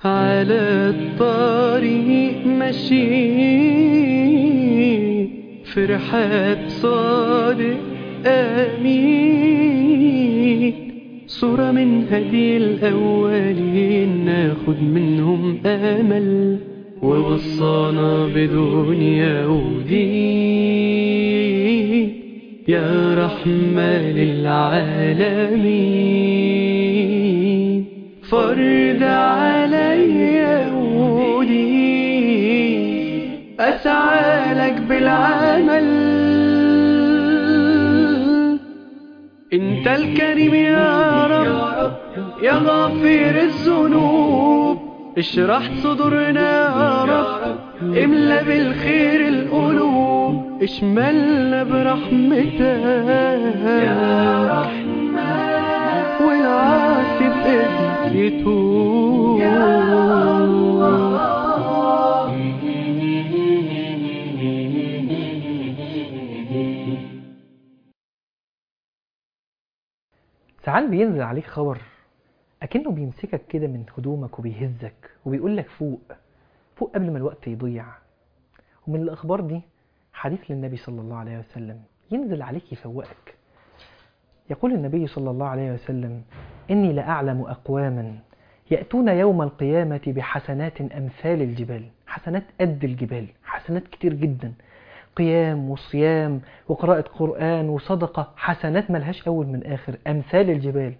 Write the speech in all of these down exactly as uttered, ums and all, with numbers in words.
على الطريق ماشي في رحاب صادق آمين، صورة من هدي الأولين ناخد منهم أمل، ووصانا بدنيا ودين يا رحمة للعالمين. فرض عليا ودين أسعى لك بالعمل، انت الكريم يا رب يا غافر الذنوب، اشرح صدورنا يا رب، املى بالخير القلوب، اشملنا برحمتك يا رحمن، والعاصي بإذنك يتوب يا الله. ساعات بينزل عليك خبر أكنه بيمسكك كده من هدومك وبيهزك وبيقولك فوق فوق قبل ما الوقت يضيع. ومن الأخبار دي حديث للنبي صلى الله عليه وسلم ينزل عليك يفوقك. يقول النبي صلى الله عليه وسلم: إني لأعلم أقواما يأتون يوم القيامة بحسنات أمثال الجبال، حسنات قد الجبال، حسنات كتير جدا، قيام وصيام وقراءة قرآن وصدقة، حسنات ملهاش أول من آخر أمثال الجبال،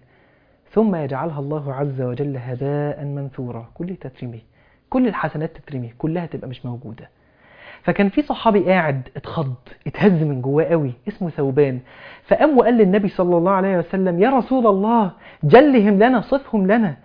ثم يجعلها الله عز وجل هباء منثورا، كل تترمي، كل الحسنات تترمي كلها تبقى مش موجودة. فكان في صحابي قاعد اتخض اتهز من جواه قوي اسمه ثوبان، فقام وقال للنبي صلى الله عليه وسلم: يا رسول الله جلهم لنا صفهم لنا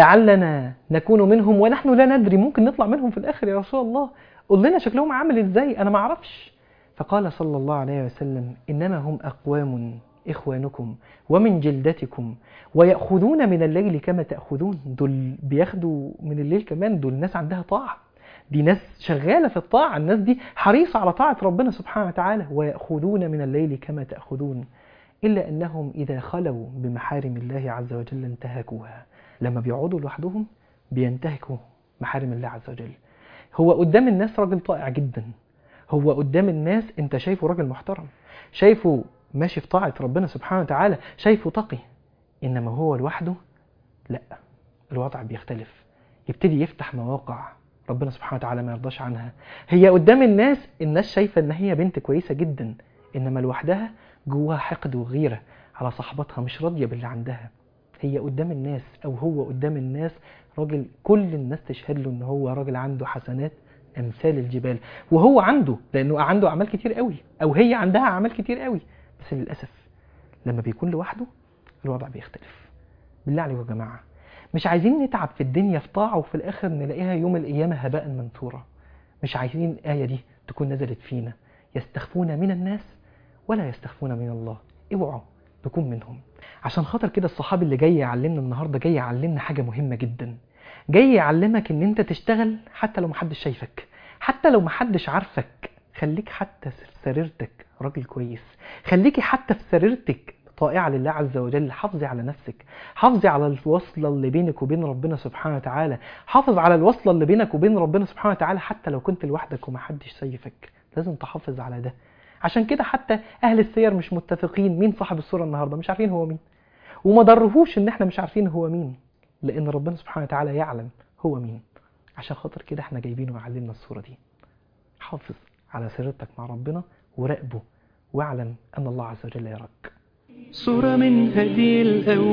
لعلنا نكون منهم ونحن لا ندري، ممكن نطلع منهم في الآخر يا رسول الله، قل لنا شكلهم عامل ازاي انا ما اعرفش. فقال صلى الله عليه وسلم: إنما هم أقوام إخوانكم ومن جلدتكم ويأخذون من الليل كما تأخذون، دول بياخدوا من الليل كمان، دول ناس عندها طاعة، دي ناس شغالة في الطاعة، الناس دي حريصة على طاعة ربنا سبحانه وتعالى. ويأخذون من الليل كما تأخذون إلا أنهم إذا خلوا بمحارم الله عز وجل انتهكوها، لما بيقعدوا لوحدهم بينتهكوا محارم الله عز وجل. هو قدام الناس راجل طائع جدا، هو قدام الناس انت شايفه راجل محترم، شايفه ماشي في طاعة ربنا سبحانه وتعالى، شايفه تقي، إنما هو لوحده لا، الوضع بيختلف، يبتدي يفتح مواقع ربنا سبحانه وتعالى ما يرضاش عنها. هي قدام الناس الناس شايفة ان هي بنت كويسة جدا، إنما لوحدها جواها حقد وغيرة على صاحبتها، مش راضية باللي عندها. هي قدام الناس أو هو قدام الناس راجل كل الناس تشهد له ان هو راجل عنده حسنات أمثال الجبال، وهو عنده، لأنه عنده أعمال كتير قوي، أو هي عندها أعمال كتير قوي، بس للأسف لما بيكون لوحده الوضع بيختلف. بالله عليكم يا جماعة، مش عايزين نتعب في الدنيا في طاعة وفي الآخر نلاقيها يوم القيامة هباء منثورا. مش عايزين الآية دي تكون نزلت فينا: يستخفون من الناس ولا يستخفون من الله. اوعوا نكون منهم. عشان خاطر كده الصحابي اللي جاي يعلمنا النهاردة جاي يعلمنا حاجة مهمة جدا، جاي يعلمك ان انت تشتغل حتى لو محدش شايفك، حتى لو محدش عارفك، خليك حتى في سريرتك راجل كويس، خليكي حتى في سريرتك طائعة لله عز وجل، حافظي على نفسك، حافظي على الوصلة اللي بينك وبين ربنا سبحانه وتعالى، حافظ على الوصلة اللي بينك وبين ربنا سبحانه وتعالى شحتى لو كنت لوحدك ومحدش شايفك، لازم تحافظ على ده. عشان كده حتى أهل السير مش متفقين مين صاحب الصورة النهاردة، مش عارفين هو مين، وما ضرهوش ان احنا مش عارفين هو مين، لأن ربنا سبحانه وتعالى يعلم هو مين. عشان خاطر كده احنا جايبينه وعلمنا الصورة دي. حافظ على سريرتك مع ربنا وراقبه، واعلم أن الله عز وجل يراك. صورة من هدي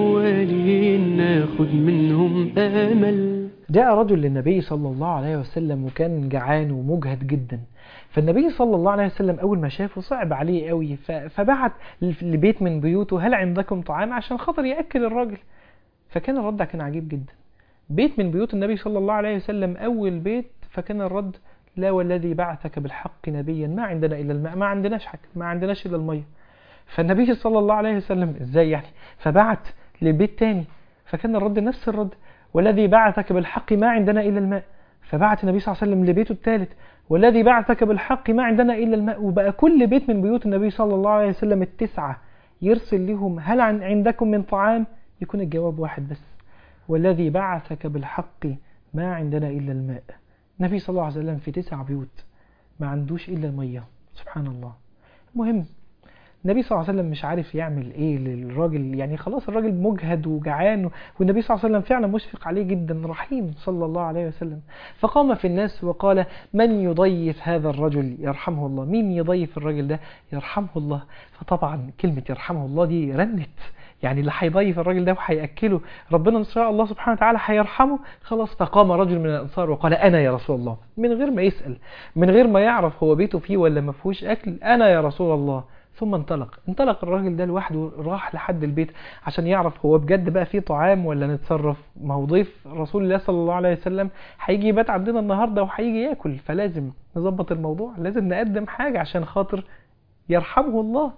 الأولين ناخد منهم أمل. جاء رجل للنبي صلى الله عليه وسلم وكان جعان ومجهد جدا، فالنبي صلى الله عليه وسلم أول ما شافه صعب عليه قوي، فبعت لبيت من بيوته: هل عندكم طعام، عشان خاطر يأكل الراجل. فكان الرد كان عجيب جدا، بيت من بيوت النبي صلى الله عليه وسلم أول بيت، فكان الرد: لا والذي بعثك بالحق نبيا ما عندنا إلا الماء، ما عندناش حاجة، ما عندناش إلا المية. فالنبي صلى الله عليه وسلم إزاي يعني، فبعت للبيت تاني، فكان الرد نفس الرد: والذي بعثك بالحق ما عندنا إلا الماء. فبعت النبي صلى الله عليه وسلم لبيته الثالث: والذي بعثك بالحق ما عندنا إلا الماء. وبقى كل بيت من بيوت النبي صلى الله عليه وسلم التسعة يرسل لهم: هل عندكم من طعام، يكون الجواب واحد بس: والذي بعثك بالحق ما عندنا إلا الماء. النبي صلى الله عليه وسلم في تسع بيوت ما عندوش إلا المية، سبحان الله. المهم النبي صلى الله عليه وسلم مش عارف يعمل ايه للراجل، يعني خلاص الراجل مجهد وجعان، والنبي صلى الله عليه وسلم فعلا مشفق عليه جدا، رحيم صلى الله عليه وسلم. فقام في الناس وقال: من يضيف هذا الرجل يرحمه الله؟ مين يضيف الراجل ده يرحمه الله؟ فطبعا كلمة يرحمه الله دي رنت، يعني اللي هيضيف الراجل ده وهيأكله ربنا ان شاء الله سبحانه وتعالى هيرحمه. خلاص فقام رجل من الأنصار وقال: أنا يا رسول الله، من غير ما يسأل، من غير ما يعرف هو بيته فيه ولا ما فيهوش أكل، أنا يا رسول الله. ثم انطلق انطلق الراجل ده لوحده، راح لحد البيت عشان يعرف هو بجد بقى فيه طعام ولا نتصرف. ما هو ضيف رسول الله صلى الله عليه وسلم هيجي يبات عندنا النهارده وهيجي ياكل، فلازم نظبط الموضوع، لازم نقدم حاجة عشان خاطر يرحمه الله.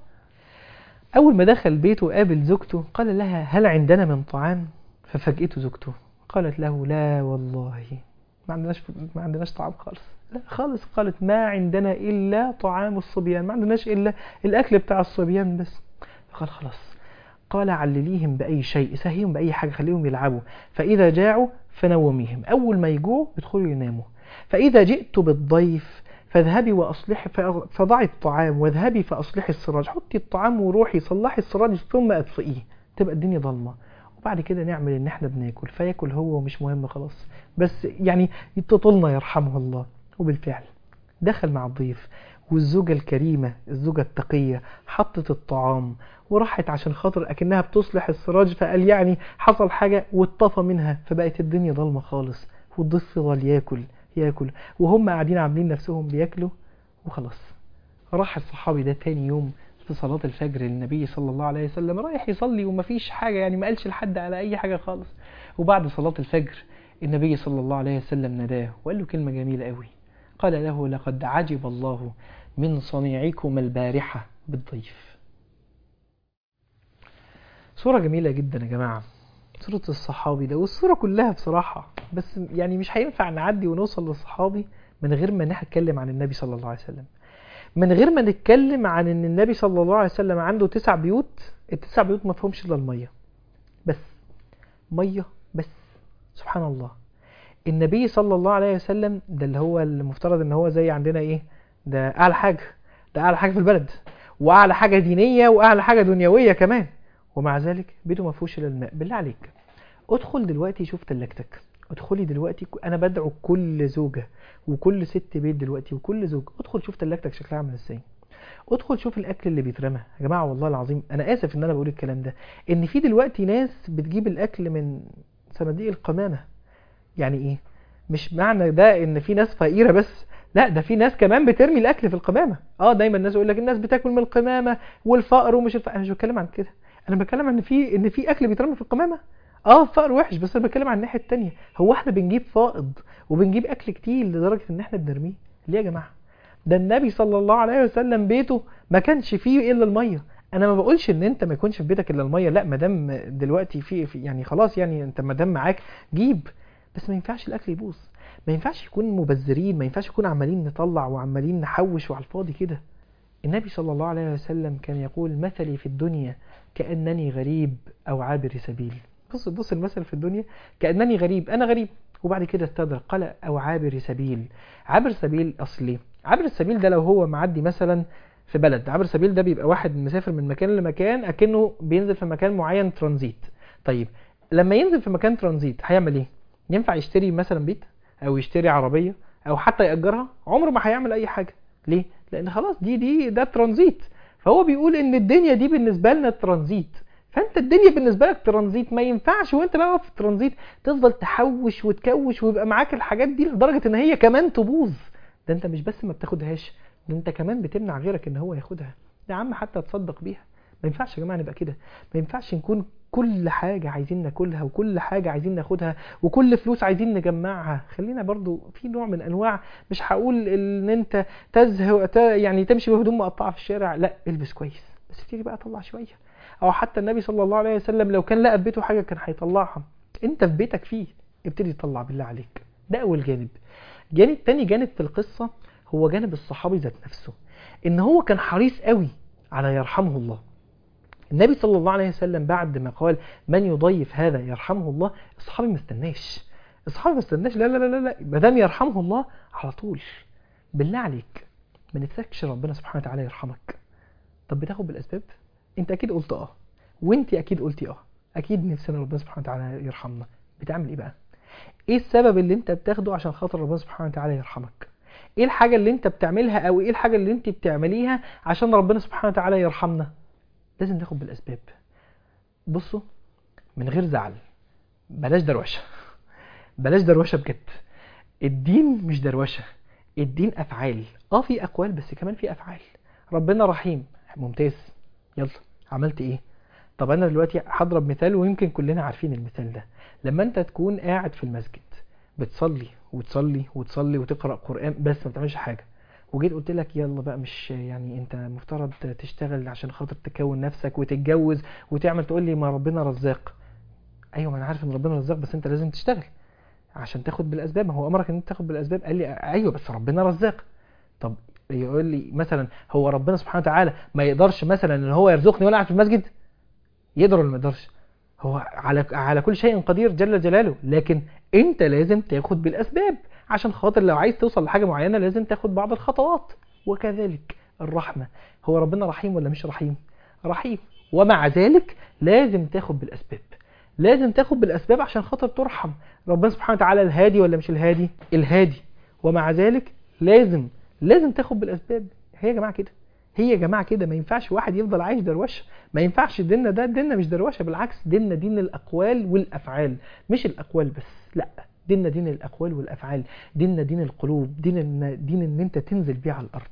أول ما دخل بيته قابل زوجته، قال لها: هل عندنا من طعام؟ ففاجئته زوجته قالت له: لا والله ما عندناش ما عندناش طعام خالص، لا خالص. قالت: ما عندنا إلا طعام الصبيان، ما عندناش إلا الأكل بتاع الصبيان بس. قال: خلاص. قال: علليهم بأي شيء، سهيهم بأي حاجة، خليهم يلعبوا، فإذا جاعوا فنوميهم، أول ما يجوعوا يدخلوا يناموا، فإذا جئت بالضيف فاذهبي وأصلحي، فضعي الطعام واذهبي فأصلحي السراج، حطي الطعام وروحي صلحي السراج ثم أطفئيه، تبقى الدنيا ضلمة، وبعد كده نعمل ان احنا بناكل، فياكل هو ومش مهم خلاص، بس يعني يتطلنا يرحمه الله. وبالفعل دخل مع الضيف، والزوجة الكريمة الزوجة التقية حطت الطعام وراحت عشان خاطر اكنها بتصلح السراج، فقال يعني حصل حاجة واتطفى منها، فبقت الدنيا ضلمة خالص، والضيف فضل ياكل ياكل وهم قاعدين عاملين نفسهم بياكلوا وخلاص. راح الصحابي ده تاني يوم في صلاة الفجر للنبي صلى الله عليه وسلم، رايح يصلي ومفيش حاجة، يعني ما قالش لحد على أي حاجة خالص. وبعد صلاة الفجر النبي صلى الله عليه وسلم نداه وقال له كلمة جميلة قوي، قال له: لقد عجب الله من صنيعكم البارحة بالضيف. صورة جميلة جدا يا جماعة، صورة الصحابي ده، والصورة كلها بصراحة، بس يعني مش هينفع نعدي ونوصل للصحابي من غير ما نتكلم عن النبي صلى الله عليه وسلم، من غير ما نتكلم عن ان النبي صلى الله عليه وسلم عنده تسع بيوت، التسع بيوت ما فيهمش الا الميه بس، ميه بس. سبحان الله. النبي صلى الله عليه وسلم ده اللي هو المفترض ان هو زي عندنا ايه، ده اعلى حاجه، ده اعلى حاجه في البلد، واعلى حاجه دينيه، واعلى حاجه دنيويه كمان، ومع ذلك بيته ما فيهوش الا الماء. بالله عليك ادخل دلوقتي شوف تلاجتك، ادخلي دلوقتي، انا بدعو كل زوجة وكل ست بيت دلوقتي وكل زوج، ادخل شوف تلاجتك شكلها عامل ازاي، ادخل شوف الاكل اللي بيترمى. يا جماعه والله العظيم انا اسف ان انا بقول الكلام ده، ان في دلوقتي ناس بتجيب الاكل من صناديق القمامه. يعني ايه؟ مش معنى ده ان في ناس فقيره بس، لا ده في ناس كمان بترمي الاكل في القمامه. اه دايما الناس يقول لك الناس بتاكل من القمامه والفقر ومش الفقر. انا مش بتكلم عن كده، انا بتكلم عن في ان في اكل بيترمى في القمامه. اه الفقر وحش، بس انا بتكلم عن الناحيه التانية. هو احنا بنجيب فائض وبنجيب اكل كتير لدرجه ان احنا بنرميه ليه يا جماعه؟ ده النبي صلى الله عليه وسلم بيته ما كانش فيه الا الميه. انا ما بقولش ان انت ما يكونش في بيتك الا الميه، لا، ما دام دلوقتي في يعني خلاص، يعني انت ما دام معاك جيب، بس ما ينفعش الاكل يبوظ، ما ينفعش يكون مبذرين، ما ينفعش يكون عمالين نطلع وعمالين نحوش وعلى الفاضي كده. النبي صلى الله عليه وسلم كان يقول: مثلي في الدنيا كأنني غريب أو عابر سبيل. بص بص المثل في الدنيا كأنني غريب، أنا غريب، وبعد كده استدرك قال: أو عابر سبيل. عابر سبيل أصلي، عابر السبيل ده لو هو معدي مثلا في بلد، عابر سبيل ده بيبقى واحد مسافر من مكان لمكان أكنه بينزل في مكان معين ترانزيت. طيب لما ينزل في مكان ترانزيت هيعمل ايه؟ ينفع يشتري مثلا بيت او يشتري عربية او حتى يأجرها؟ عمره ما هيعمل اي حاجة. ليه؟ لان خلاص دي دي ده ترانزيت. فهو بيقول ان الدنيا دي بالنسبة لنا ترانزيت، فانت الدنيا بالنسبة لك ترانزيت، ما ينفعش وانت بقى في الترانزيت تفضل تحوش وتكوش ويبقى معاك الحاجات دي لدرجة ان هي كمان تبوظ. ده انت مش بس ما بتاخدهاش، ده انت كمان بتمنع غيرك ان هو ياخدها، يا عم حتى تصدق بيها. ما ينفعش يا جماعة نبقى كده، ما ينفعش نكون كل حاجة عايزين ناكلها وكل حاجة عايزين ناخدها وكل فلوس عايزين نجمعها. خلينا برضو في نوع من انواع، مش هقول ان انت تزهق يعني تمشي بهدوم مقطعة في الشارع، لا البس كويس بس ابتدي بقى طلع شوية. او حتى النبي صلى الله عليه وسلم لو كان لقى في بيته حاجة كان هيطلعها، انت في بيتك فيه ابتدي تطلع بالله عليك. ده اول جانب. جانب تاني جانب في القصة هو جانب الصحابي ذات نفسه، ان هو كان حريص قوي على يرحمه الله. النبي صلى الله عليه وسلم بعد ما قال: من يضيف هذا يرحمه الله، الصحابي ما استناش، الصحابه ما استناش، لا لا لا لا ما دام يرحمه الله على طول. بالله عليك ما نفسكش ربنا سبحانه وتعالى يرحمك؟ طب بتاخد بالاسباب؟ انت اكيد قلت اه، وانت اكيد قلتي اه، اكيد نفسنا ربنا سبحانه وتعالى يرحمنا. بتعمل ايه بقى؟ ايه السبب اللي انت بتاخده عشان خاطر ربنا سبحانه وتعالى يرحمك؟ ايه الحاجه اللي انت بتعملها او ايه الحاجه اللي انت بتعمليها عشان ربنا سبحانه وتعالى يرحمنا؟ لازم ناخد بالاسباب. بصوا، من غير زعل، بلاش دروشه بلاش دروشه بجد. الدين مش دروشه، الدين افعال. اه في اقوال بس كمان في افعال. ربنا رحيم، ممتاز، يلا عملت ايه؟ طب انا دلوقتي هضرب مثال ويمكن كلنا عارفين المثال ده. لما انت تكون قاعد في المسجد بتصلي وتصلي وتصلي وتقرأ قرآن بس ما بتعملش حاجة، وجيت قلت لك يلا بقى، مش يعني انت مفترض تشتغل عشان خاطر تكون نفسك وتتجوز وتعمل، تقول لي ما ربنا رزاق. ايوه ما انا عارف ان ربنا رزاق، بس انت لازم تشتغل عشان تاخد بالاسباب. ما هو امرك ان انت تاخد بالاسباب. قال لي ايوه بس ربنا رزاق. طب يقول لي مثلا هو ربنا سبحانه وتعالى ما يقدرش مثلا ان هو يرزقني وانا قاعد في المسجد؟ يقدر ولا ما يقدرش؟ هو على على كل شيء قدير جل جلاله، لكن انت لازم تاخد بالاسباب عشان خاطر لو عايز توصل لحاجه معينه لازم تاخد بعض الخطوات. وكذلك الرحمه، هو ربنا رحيم ولا مش رحيم؟ رحيم، ومع ذلك لازم تاخد بالاسباب. لازم تاخد بالاسباب عشان خاطر ترحم. ربنا سبحانه وتعالى الهادي ولا مش الهادي؟ الهادي، ومع ذلك لازم لازم تاخد بالاسباب. هي يا جماعه كده، هي يا جماعه كده. ما ينفعش واحد يفضل عايش دروشه، ما ينفعش. ديننا ده ديننا مش دروشه، بالعكس ديننا دين الاقوال والافعال. مش الاقوال بس، لا، ديننا دين الاقوال والافعال. ديننا دين القلوب، دين ان دين ان انت تنزل بيه على الارض.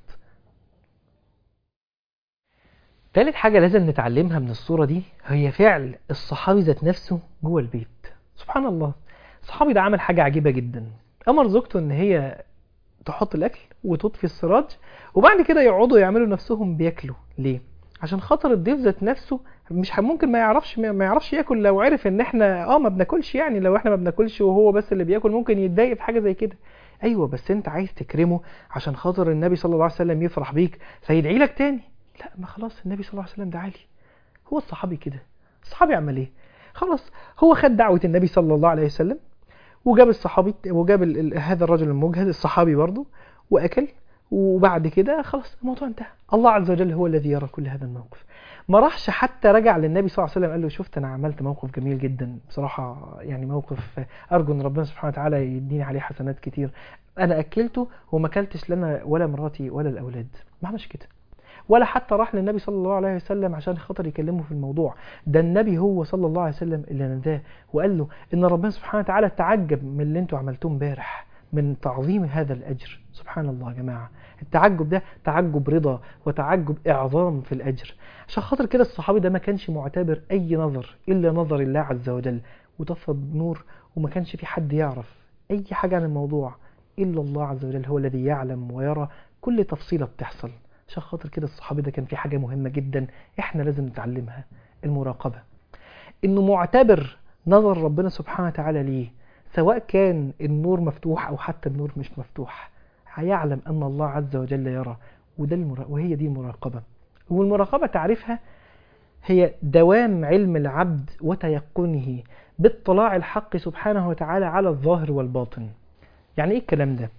ثالث حاجه لازم نتعلمها من الصوره دي هي فعل الصحابي ذات نفسه جوه البيت. سبحان الله، الصحابي ده عمل حاجه عجيبه جدا. امر زوجته ان هي تحط الاكل وتطفي السراج، وبعد كده يقعدوا يعملوا نفسهم بياكلوا. ليه؟ عشان خاطر الضيف ذات نفسه مش ممكن ما يعرفش ما يعرفش ياكل. لو عرف ان احنا اه ما بناكلش، يعني لو احنا ما بناكلش وهو بس اللي بياكل ممكن يتضايق في حاجه زي كده. ايوه بس انت عايز تكرمه عشان خاطر النبي صلى الله عليه وسلم يفرح بيك فيدعي لك تاني. لا، ما خلاص النبي صلى الله عليه وسلم دعا لي. هو الصحابي كده. الصحابي عمل ايه؟ خلاص هو خد دعوه النبي صلى الله عليه وسلم، وجاب الصحابي وجاب ال ال هذا الرجل المجهد الصحابي برضه واكل، وبعد كده خلاص الموضوع انتهى. الله عز وجل هو الذي يرى كل هذا الموقف. ما راحش حتى رجع للنبي صلى الله عليه وسلم قال له شفت انا عملت موقف جميل جدا بصراحه، يعني موقف ارجو ان ربنا سبحانه وتعالى يديني عليه حسنات كتير. انا اكلته وما اكلتش لنا ولا مراتي ولا الاولاد. ما عملش كده. ولا حتى راح للنبي صلى الله عليه وسلم عشان خاطر يكلمه في الموضوع ده. النبي هو صلى الله عليه وسلم اللي نداه وقال له ان ربنا سبحانه وتعالى تعجب من اللي انتوا عملتوه امبارح من تعظيم هذا الاجر. سبحان الله يا جماعه، التعجب ده تعجب رضا وتعجب اعظام في الاجر. عشان خاطر كده الصحابي ده ما كانش معتبر اي نظر الا نظر الله عز وجل، وطفى بنور وما كانش في حد يعرف اي حاجه عن الموضوع الا الله عز وجل، هو الذي يعلم ويرى كل تفصيله بتحصل. عشان خاطر كده الصحابي ده كان في حاجة مهمة جدا احنا لازم نتعلمها، المراقبة. انه معتبر نظر ربنا سبحانه وتعالى ليه، سواء كان النور مفتوح او حتى النور مش مفتوح، هيعلم ان الله عز وجل يرى. وده المرا... وهي دي المراقبة. والمراقبة تعرفها هي دوام علم العبد وتيقنه باطلاع الحق سبحانه وتعالى على الظاهر والباطن. يعني ايه الكلام ده؟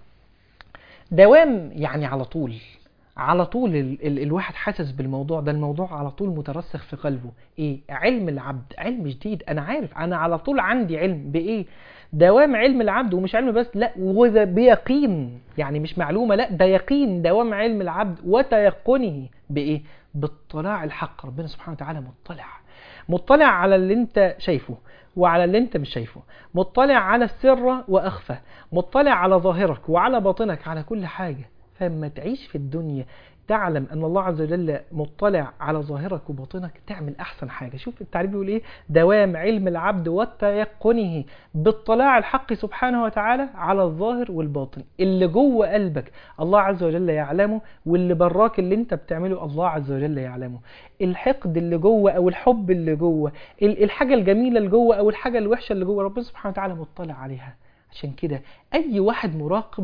دوام يعني على طول على طول ال ال الواحد حاسس بالموضوع ده، الموضوع على طول مترسخ في قلبه. ايه علم العبد؟ علم جديد، انا عارف، انا على طول عندي علم بايه؟ دوام علم العبد، ومش علم بس، لا وده بيقين، يعني مش معلومة، لا ده يقين. دوام علم العبد وتيقنه بايه؟ باطلاع الحق. ربنا سبحانه وتعالى مطلع مطلع على اللي انت شايفه وعلى اللي انت مش شايفه، مطلع على السر واخفى، مطلع على ظاهرك وعلى باطنك، على كل حاجة. فلما تعيش في الدنيا تعلم أن الله عز وجل مطلع على ظاهرك وباطنك، تعمل أحسن حاجة. شوف التعريف بيقول إيه؟ دوام علم العبد وتيقنه باطلاع الحق سبحانه وتعالى على الظاهر والباطن. اللي جوه قلبك الله عز وجل يعلمه، واللي براك اللي انت بتعمله الله عز وجل يعلمه. الحقد اللي جوه أو الحب اللي جوه، الحاجة الجميلة اللي جوه أو الحاجة الوحشة اللي جوه، ربنا سبحانه وتعالى مطلع عليها. عشان كده أي واحد مراقب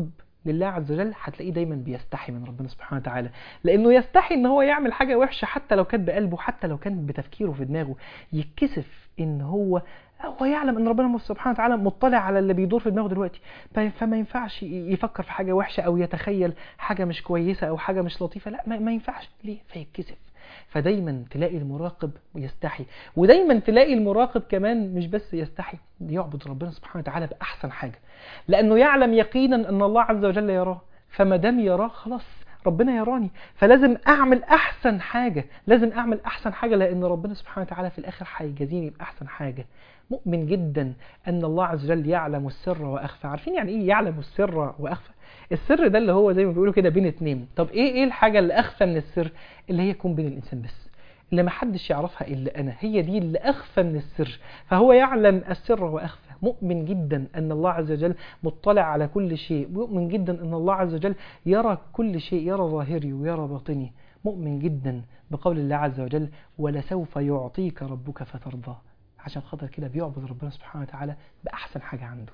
لله عز وجل هتلاقيه دايما بيستحي من ربنا سبحانه وتعالى، لانه يستحي ان هو يعمل حاجه وحشه حتى لو كانت بقلبه، حتى لو كانت بتفكيره في دماغه. يتكسف ان هو هو يعلم ان ربنا سبحانه وتعالى مطلع على اللي بيدور في دماغه دلوقتي، فما ينفعش يفكر في حاجه وحشه او يتخيل حاجه مش كويسه او حاجه مش لطيفه، لا ما ينفعش. ليه؟ فيتكسف. فدايما تلاقي المراقب يستحي، ودايما تلاقي المراقب كمان مش بس يستحي، يعبد ربنا سبحانه وتعالى بأحسن حاجة، لأنه يعلم يقينا أن الله عز وجل يراه، فما دام يراه خلاص ربنا يراني، فلازم أعمل أحسن حاجة، لازم أعمل أحسن حاجة، لأن ربنا سبحانه وتعالى في الآخر هيجازيني بأحسن حاجة. مؤمن جدا أن الله عز وجل يعلم السر وأخفى. عارفين يعني إيه يعلم السر وأخفى؟ السر ده اللي هو زي ما بيقولوا كده بين اتنين. طب ايه ايه الحاجة اللي اخفى من السر؟ اللي هي يكون بين الانسان بس، اللي ما حدش يعرفها الا انا، هي دي اللي اخفى من السر. فهو يعلم السر واخفى. مؤمن جدا ان الله عز وجل مطلع على كل شيء، مؤمن جدا ان الله عز وجل يرى كل شيء، يرى ظاهري ويرى باطني. مؤمن جدا بقول الله عز وجل ولسوف يعطيك ربك فترضى. عشان خاطر كده بيعبد ربنا سبحانه وتعالى بأحسن حاجة عنده.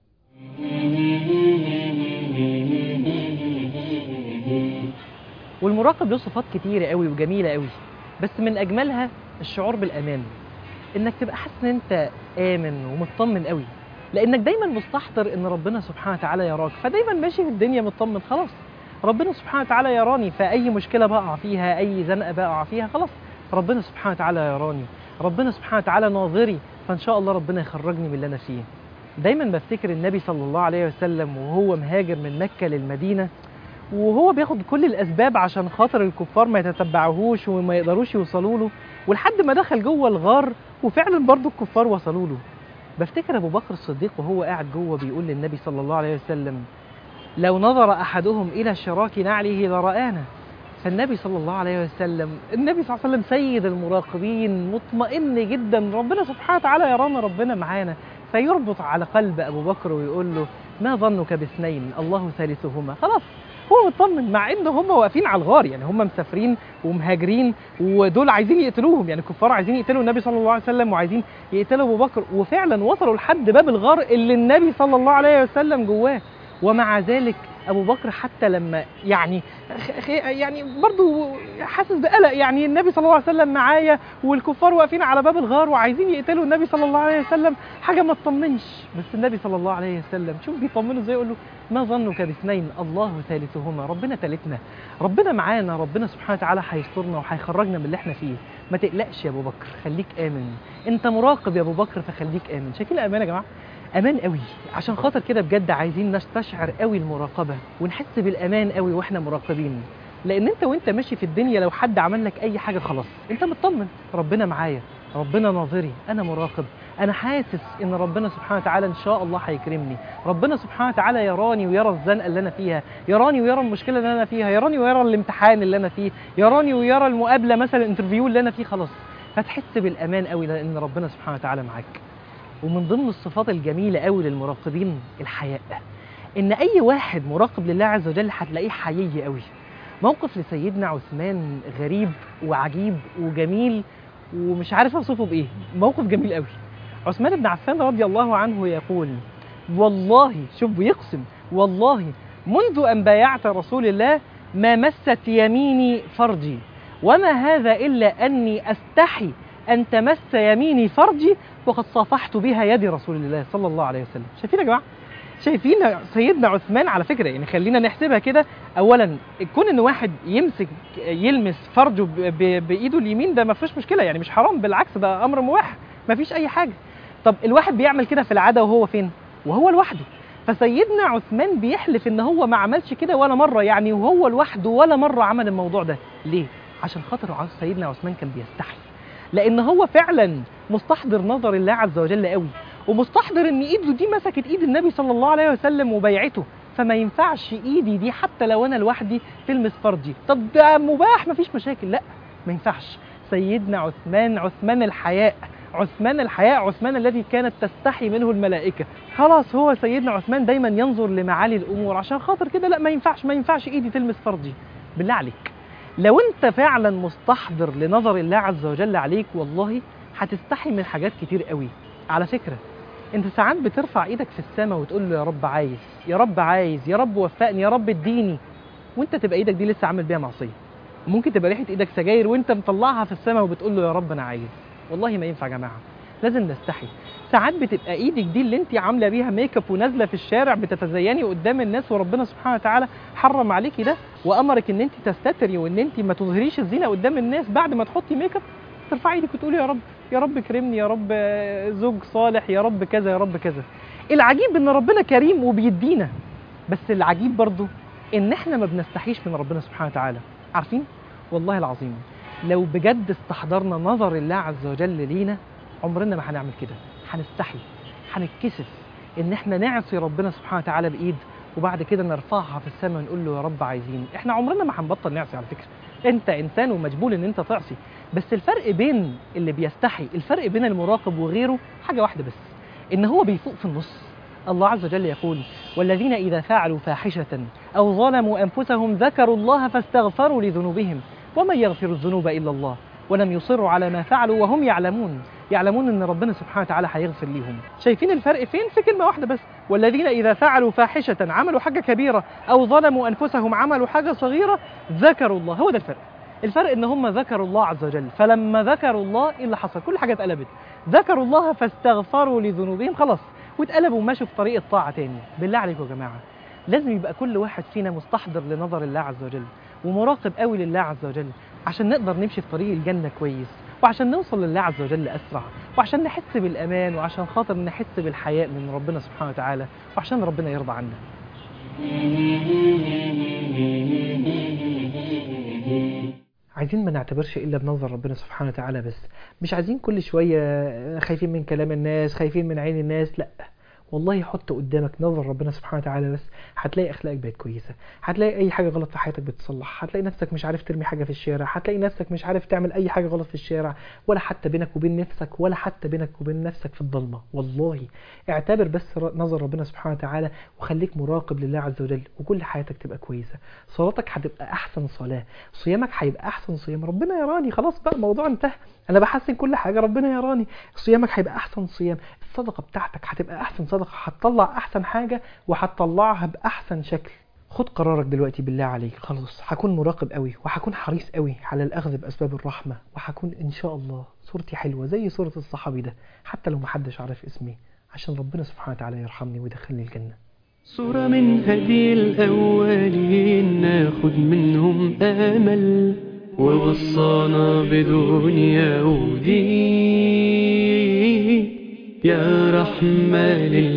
والمراقب له صفات كتيرة قوي وجميلة قوي، بس من أجملها الشعور بالأمان، إنك تبقى حاسس إن أنت آمن ومطمن قوي، لأنك دايما مستحضر إن ربنا سبحانه وتعالى يراك، فدايما ماشي في الدنيا مطمن. خلاص ربنا سبحانه وتعالى يراني، فأي مشكلة بقع فيها، أي زنقة بقع فيها، خلاص ربنا سبحانه وتعالى يراني، ربنا سبحانه وتعالى ناظري، فإن شاء الله ربنا يخرجني من اللي أنا فيه. دايما بفتكر النبي صلى الله عليه وسلم وهو مهاجر من مكة للمدينة، وهو بياخد كل الأسباب عشان خاطر الكفار ما يتتبعوهوش وما يقدروش يوصلوا له، ولحد ما دخل جوه الغار وفعلا برضو الكفار وصلوا له. بفتكر أبو بكر الصديق وهو قاعد جوه بيقول للنبي صلى الله عليه وسلم لو نظر أحدهم إلى شراك نعله لرآنا. فالنبي صلى الله عليه وسلم، النبي صلى الله عليه وسلم سيد المراقبين، مطمئن جدا ربنا سبحانه وتعالى يرانا، ربنا معانا، فيربط على قلب أبو بكر ويقول له ما ظنك باثنين الله ثالثهما. خلاص هو مطمن، مع ان هم واقفين على الغار، يعني هم مسافرين ومهاجرين ودول عايزين يقتلوهم، يعني الكفار عايزين يقتلوا النبي صلى الله عليه وسلم وعايزين يقتلوا ابو بكر، وفعلا وصلوا لحد باب الغار اللي النبي صلى الله عليه وسلم جواه. ومع ذلك ابو بكر حتى لما يعني يعني برضه حاسس بقلق، يعني النبي صلى الله عليه وسلم معايا والكفار واقفين على باب الغار وعايزين يقتلوا النبي صلى الله عليه وسلم، حاجه ما تطمنش. بس النبي صلى الله عليه وسلم شوف بيطمنه ازاي، يقول له ما ظنك باثنين الله ثالثهما، ربنا ثالثنا، ربنا معانا، ربنا سبحانه وتعالى هيسترنا وهيخرجنا من اللي احنا فيه، ما تقلقش يا ابو بكر، خليك امن، انت مراقب يا ابو بكر فخليك امن. شايفين الامان يا جماعه؟ امان قوي. عشان خاطر كده بجد عايزين نستشعر قوي المراقبه ونحس بالامان قوي واحنا مراقبين، لان انت وانت ماشي في الدنيا لو حد عمل لك اي حاجه خلاص انت مطمن، ربنا معايا، ربنا ناظري، انا مراقب، انا حاسس ان ربنا سبحانه وتعالى ان شاء الله هيكرمني، ربنا سبحانه وتعالى يراني ويرى الزنقه اللي انا فيها، يراني ويرى المشكله اللي انا فيها، يراني ويرى الامتحان اللي انا فيه، يراني ويرى المقابله مثلا الانترفيو اللي انا فيه. خلاص فتحس بالامان قوي لان ربنا سبحانه وتعالى معاك. ومن ضمن الصفات الجميله قوي للمراقبين الحياء، ان اي واحد مراقب لله عز وجل هتلاقيه حيي قوي. موقف لسيدنا عثمان غريب وعجيب وجميل ومش عارف اوصفه بايه، موقف جميل قوي. عثمان بن عفان رضي الله عنه يقول والله، شوف بيقسم، والله منذ ان بايعت رسول الله ما مست يميني فرجي، وما هذا الا اني استحي ان تمس يميني فرجي وقد صافحت بها يد رسول الله صلى الله عليه وسلم. شايفين يا جماعه؟ شايفين سيدنا عثمان؟ على فكره يعني خلينا نحسبها كده، اولا كون ان واحد يمسك يلمس فرجه بايده اليمين ده ما فيش مشكله، يعني مش حرام، بالعكس ده امر مباح، ما فيش اي حاجه. طب الواحد بيعمل كده في العاده وهو فين؟ وهو لوحده. فسيدنا عثمان بيحلف ان هو ما عملش كده ولا مره، يعني وهو لوحده ولا مره عمل الموضوع ده. ليه؟ عشان خاطر سيدنا عثمان كان بيستحي، لان هو فعلا مستحضر نظر الله عز وجل قوي، ومستحضر ان ايده دي مسكت ايد النبي صلى الله عليه وسلم وبيعته، فما ينفعش ايدي دي حتى لو انا لوحدي تلمس فرجي. طب ده مباح مفيش مشاكل، لا ما ينفعش. سيدنا عثمان، عثمان الحياء، عثمان الحياء، عثمان الذي كانت تستحي منه الملائكه. خلاص هو سيدنا عثمان دايما ينظر لمعالي الامور، عشان خاطر كده لا ما ينفعش، ما ينفعش ايدي تلمس فرجي. بالله عليك لو انت فعلا مستحضر لنظر الله عز وجل عليك، والله هتستحي من حاجات كتير قوي. على فكره انت ساعات بترفع ايدك في السماء وتقول له يا رب عايز، يا رب عايز، يا رب وفقني، يا رب اديني، وانت تبقى ايدك دي لسه عامل بيها معصيه. وممكن تبقى ريحه ايدك سجاير وانت مطلعها في السماء وبتقول له يا رب انا عايز. والله ما ينفع يا جماعه، لازم نستحي. ساعات بتبقى ايدك دي اللي انت عامله بيها ميك اب ونازله في الشارع بتتزيني قدام الناس، وربنا سبحانه وتعالى حرم عليكي ده وامرك ان انت تستتري وان انت ما تظهريش الزينه قدام الناس. بعد ما تحطي ميك اب ترفعي ايدك وتقولي يا رب، يا رب كرمني، يا رب زوج صالح، يا رب كذا، يا رب كذا. العجيب ان ربنا كريم وبيدينا، بس العجيب برضو ان احنا ما بنستحيش من ربنا سبحانه وتعالى. عارفين والله العظيم لو بجد استحضرنا نظر الله عز وجل لينا عمرنا ما هنعمل كده. هنستحي، هنتكسف ان احنا نعصي ربنا سبحانه وتعالى بايد وبعد كده نرفعها في السماء ونقول له يا رب عايزين. احنا عمرنا ما هنبطل نعصي على فكره، انت انسان ومجبول ان انت تعصي، بس الفرق بين اللي بيستحي، الفرق بين المراقب وغيره حاجه واحده بس، ان هو بيفوق في النص. الله عز وجل يقول والذين إذا فعلوا فاحشة أو ظلموا أنفسهم ذكروا الله فاستغفروا لذنوبهم ومن يغفر الذنوب إلا الله ولم يصروا على ما فعلوا وهم يعلمون. يعلمون أن ربنا سبحانه وتعالى هيغفر ليهم. شايفين الفرق فين؟ في كلمة واحدة بس، والذين إذا فعلوا فاحشة عملوا حاجة كبيرة أو ظلموا أنفسهم عملوا حاجة صغيرة ذكروا الله. هو ده الفرق. الفرق ان هم ذكروا الله عز وجل، فلما ذكروا الله ايه اللي حصل؟ كل حاجه اتقلبت. ذكروا الله فاستغفروا لذنوبهم، خلاص واتقلبوا وماشوا في طريق الطاعه تاني. بالله عليكم يا جماعه لازم يبقى كل واحد فينا مستحضر لنظر الله عز وجل ومراقب قوي لله عز وجل عشان نقدر نمشي في طريق الجنه كويس، وعشان نوصل لله عز وجل اسرع، وعشان نحس بالامان، وعشان خاطر نحس بالحياء من ربنا سبحانه وتعالى، وعشان ربنا يرضى عنا. عايزين ما نعتبرش إلا بنظر ربنا سبحانه وتعالى بس، مش عايزين كل شوية خايفين من كلام الناس، خايفين من عين الناس، لأ والله حط قدامك نظر ربنا سبحانه وتعالى بس، هتلاقي اخلاقك بقت كويسه، هتلاقي اي حاجه غلط في حياتك بتصلح، هتلاقي نفسك مش عارف ترمي حاجه في الشارع، هتلاقي نفسك مش عارف تعمل اي حاجه غلط في الشارع، ولا حتى بينك وبين نفسك، ولا حتى بينك وبين نفسك في الضلمه. والله اعتبر بس نظر ربنا سبحانه وتعالى وخليك مراقب لله عز وجل، وكل حياتك تبقى كويسه. صلاتك هتبقى احسن صلاه، صيامك هيبقى احسن صيام، ربنا يراني، خلاص بقى الموضوع انتهى، انا بحسن كل حاجه ربنا يراني. صيامك هيبقى احسن صيام، الصدقه بتاعتك هتبقى احسن صدقه، هتطلع احسن حاجه وهتطلعها باحسن شكل. خد قرارك دلوقتي بالله عليك، خلاص هكون مراقب قوي وهكون حريص قوي على الاخذ باسباب الرحمه، وهكون ان شاء الله صورتي حلوه زي صوره الصحابي ده حتى لو محدش عارف اسمي، عشان ربنا سبحانه وتعالى يرحمني ويدخلني الجنه. صورة من هدي الأولين ناخد منهم آمل، ووصانا بدنيا ودين يا رحمة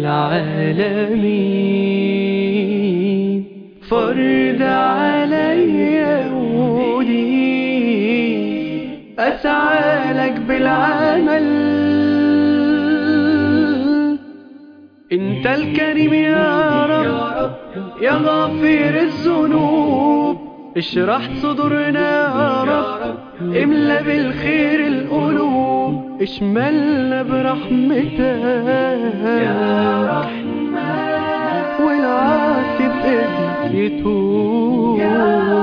للعالمين. فرض عليا ودين أسعى لك بالعمل، انت الكريم يا رب يا غافر الذنوب، اشرح صدورنا يا رب، املا بالخير القلوب، اشملنا برحمتك يا رحمن، والعاصي بإذنك يتوب.